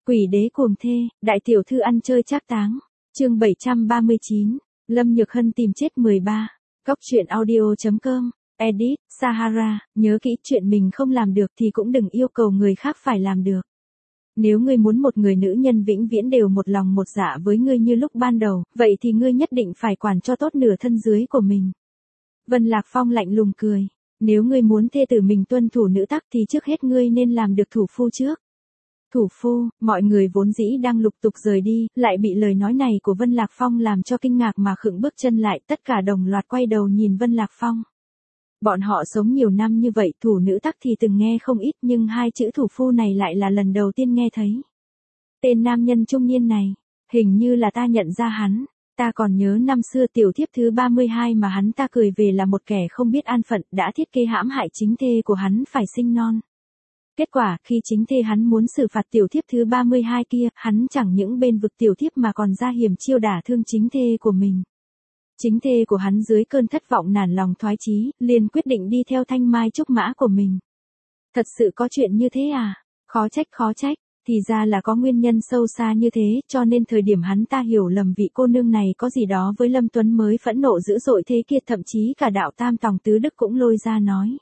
Quỷ đế cuồng thê, đại tiểu thư ăn chơi trác táng. Chương 739, Lâm Nhược Hân tìm chết 13. Góc truyện audio.com. Edit, Sahara, nhớ kỹ chuyện mình không làm được thì cũng đừng yêu cầu người khác phải làm được. Nếu ngươi muốn một người nữ nhân vĩnh viễn đều một lòng một dạ với ngươi như lúc ban đầu, vậy thì ngươi nhất định phải quản cho tốt nửa thân dưới của mình. Vân Lạc Phong lạnh lùng cười. Nếu ngươi muốn thê tử mình tuân thủ nữ tắc thì trước hết ngươi nên làm được thủ phu trước. Thủ phu, mọi người vốn dĩ đang lục tục rời đi, lại bị lời nói này của Vân Lạc Phong làm cho kinh ngạc mà khựng bước chân lại, tất cả đồng loạt quay đầu nhìn Vân Lạc Phong. Bọn họ sống nhiều năm như vậy, thủ nữ tắc thì từng nghe không ít, nhưng hai chữ thủ phu này lại là lần đầu tiên nghe thấy. Tên nam nhân trung niên này, hình như là ta nhận ra hắn. Ta còn nhớ năm xưa tiểu thiếp thứ 32 mà hắn ta cười về là một kẻ không biết an phận, đã thiết kế hãm hại chính thê của hắn phải sinh non. Kết quả, khi chính thê hắn muốn xử phạt tiểu thiếp thứ 32 kia, hắn chẳng những bên vực tiểu thiếp mà còn ra hiểm chiêu đả thương chính thê của mình. Chính thê của hắn dưới cơn thất vọng nản lòng thoái chí, liền quyết định đi theo thanh mai trúc mã của mình. Thật sự có chuyện như thế à? Khó trách. Thì ra là có nguyên nhân sâu xa như thế, cho nên thời điểm hắn ta hiểu lầm vị cô nương này có gì đó với Lâm Tuấn mới phẫn nộ dữ dội thế kia, thậm chí cả đạo Tam Tòng Tứ Đức cũng lôi ra nói.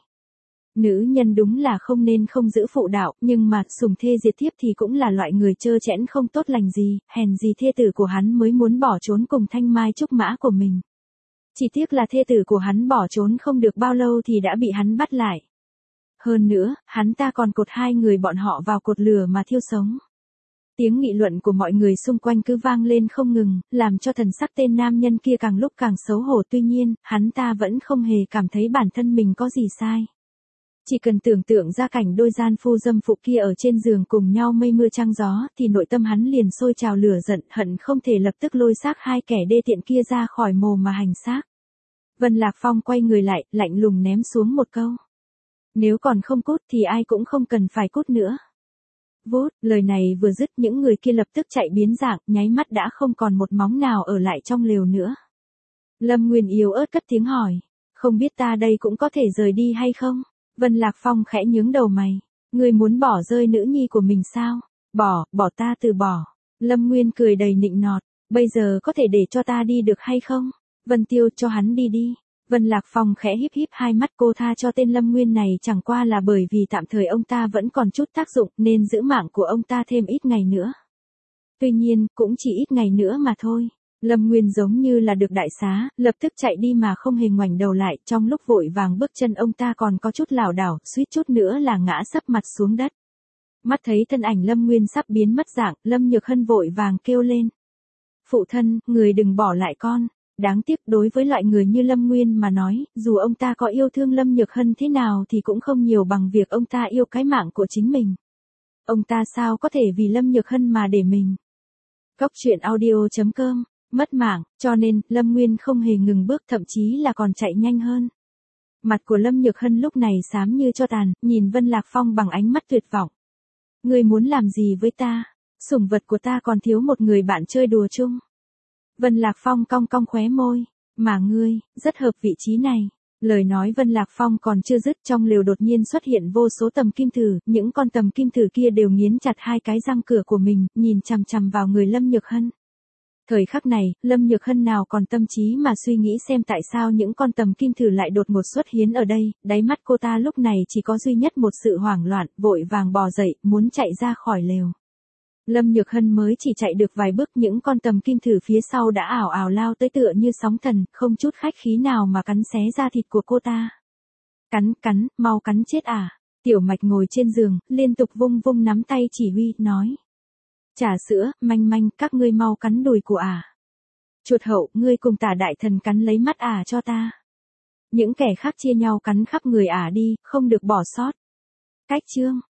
Nữ nhân đúng là không nên không giữ phụ đạo, nhưng mà sủng thê diệt thiếp thì cũng là loại người trơ trẽn không tốt lành gì, hèn gì thê tử của hắn mới muốn bỏ trốn cùng thanh mai trúc mã của mình. Chỉ tiếc là thê tử của hắn bỏ trốn không được bao lâu thì đã bị hắn bắt lại. Hơn nữa, hắn ta còn cột hai người bọn họ vào cột lửa mà thiêu sống. Tiếng nghị luận của mọi người xung quanh cứ vang lên không ngừng, làm cho thần sắc tên nam nhân kia càng lúc càng xấu hổ, tuy nhiên, hắn ta vẫn không hề cảm thấy bản thân mình có gì sai. Chỉ cần tưởng tượng ra cảnh đôi gian phu dâm phụ kia ở trên giường cùng nhau mây mưa trăng gió, thì nội tâm hắn liền sôi trào lửa giận, hận không thể lập tức lôi xác hai kẻ đê tiện kia ra khỏi mồ mà hành xác. Vân Lạc Phong quay người lại, lạnh lùng ném xuống một câu. Nếu còn không cút thì ai cũng không cần phải cút nữa. Vút, lời này vừa dứt, những người kia lập tức chạy biến dạng, nháy mắt đã không còn một móng nào ở lại trong lều nữa. Lâm Nguyên yếu ớt cất tiếng hỏi, không biết ta đây cũng có thể rời đi hay không? Vân Lạc Phong khẽ nhướng đầu mày, ngươi muốn bỏ rơi nữ nhi của mình sao? Bỏ ta từ bỏ. Lâm Nguyên cười đầy nịnh nọt, bây giờ có thể để cho ta đi được hay không? Vân Tiêu, cho hắn đi. Vân Lạc Phong khẽ híp hai mắt, cô tha cho tên Lâm Nguyên này chẳng qua là bởi vì tạm thời ông ta vẫn còn chút tác dụng nên giữ mạng của ông ta thêm ít ngày nữa. Tuy nhiên, cũng chỉ ít ngày nữa mà thôi. Lâm Nguyên giống như là được đại xá, lập tức chạy đi mà không hề ngoảnh đầu lại, trong lúc vội vàng bước chân ông ta còn có chút lảo đảo, suýt chút nữa là ngã sấp mặt xuống đất. Mắt thấy thân ảnh Lâm Nguyên sắp biến mất dạng, Lâm Nhược Hân vội vàng kêu lên. Phụ thân, người đừng bỏ lại con. Đáng tiếc đối với loại người như Lâm Nguyên mà nói, dù ông ta có yêu thương Lâm Nhược Hân thế nào thì cũng không nhiều bằng việc ông ta yêu cái mạng của chính mình. Ông ta sao có thể vì Lâm Nhược Hân mà để mình. Góc truyện audio.com. Mất mạng, cho nên, Lâm Nguyên không hề ngừng bước, thậm chí là còn chạy nhanh hơn. Mặt của Lâm Nhược Hân lúc này xám như tro tàn, nhìn Vân Lạc Phong bằng ánh mắt tuyệt vọng. Ngươi muốn làm gì với ta? Sủng vật của ta còn thiếu một người bạn chơi đùa chung. Vân Lạc Phong cong cong khóe môi. Mà ngươi, rất hợp vị trí này. Lời nói Vân Lạc Phong còn chưa dứt, trong lều đột nhiên xuất hiện vô số tầm kim thử, những con tầm kim thử kia đều nghiến chặt hai cái răng cửa của mình, nhìn chằm chằm vào người Lâm Nhược Hân. Thời khắc này, Lâm Nhược Hân nào còn tâm trí mà suy nghĩ xem tại sao những con tầm kim thử lại đột ngột xuất hiện ở đây, đáy mắt cô ta lúc này chỉ có duy nhất một sự hoảng loạn, vội vàng bò dậy, muốn chạy ra khỏi lều. Lâm Nhược Hân mới chỉ chạy được vài bước, những con tầm kim thử phía sau đã ảo ảo lao tới tựa như sóng thần, không chút khách khí nào mà cắn xé da thịt của cô ta. Cắn, mau cắn chết à? Tiểu Mạch ngồi trên giường, liên tục vung nắm tay chỉ huy, nói. Trà sữa, manh, các ngươi mau cắn đùi của ả. Chuột hậu, ngươi cùng Tả đại thần cắn lấy mắt ả cho ta. Những kẻ khác chia nhau cắn khắp người ả đi, không được bỏ sót. Cách chương.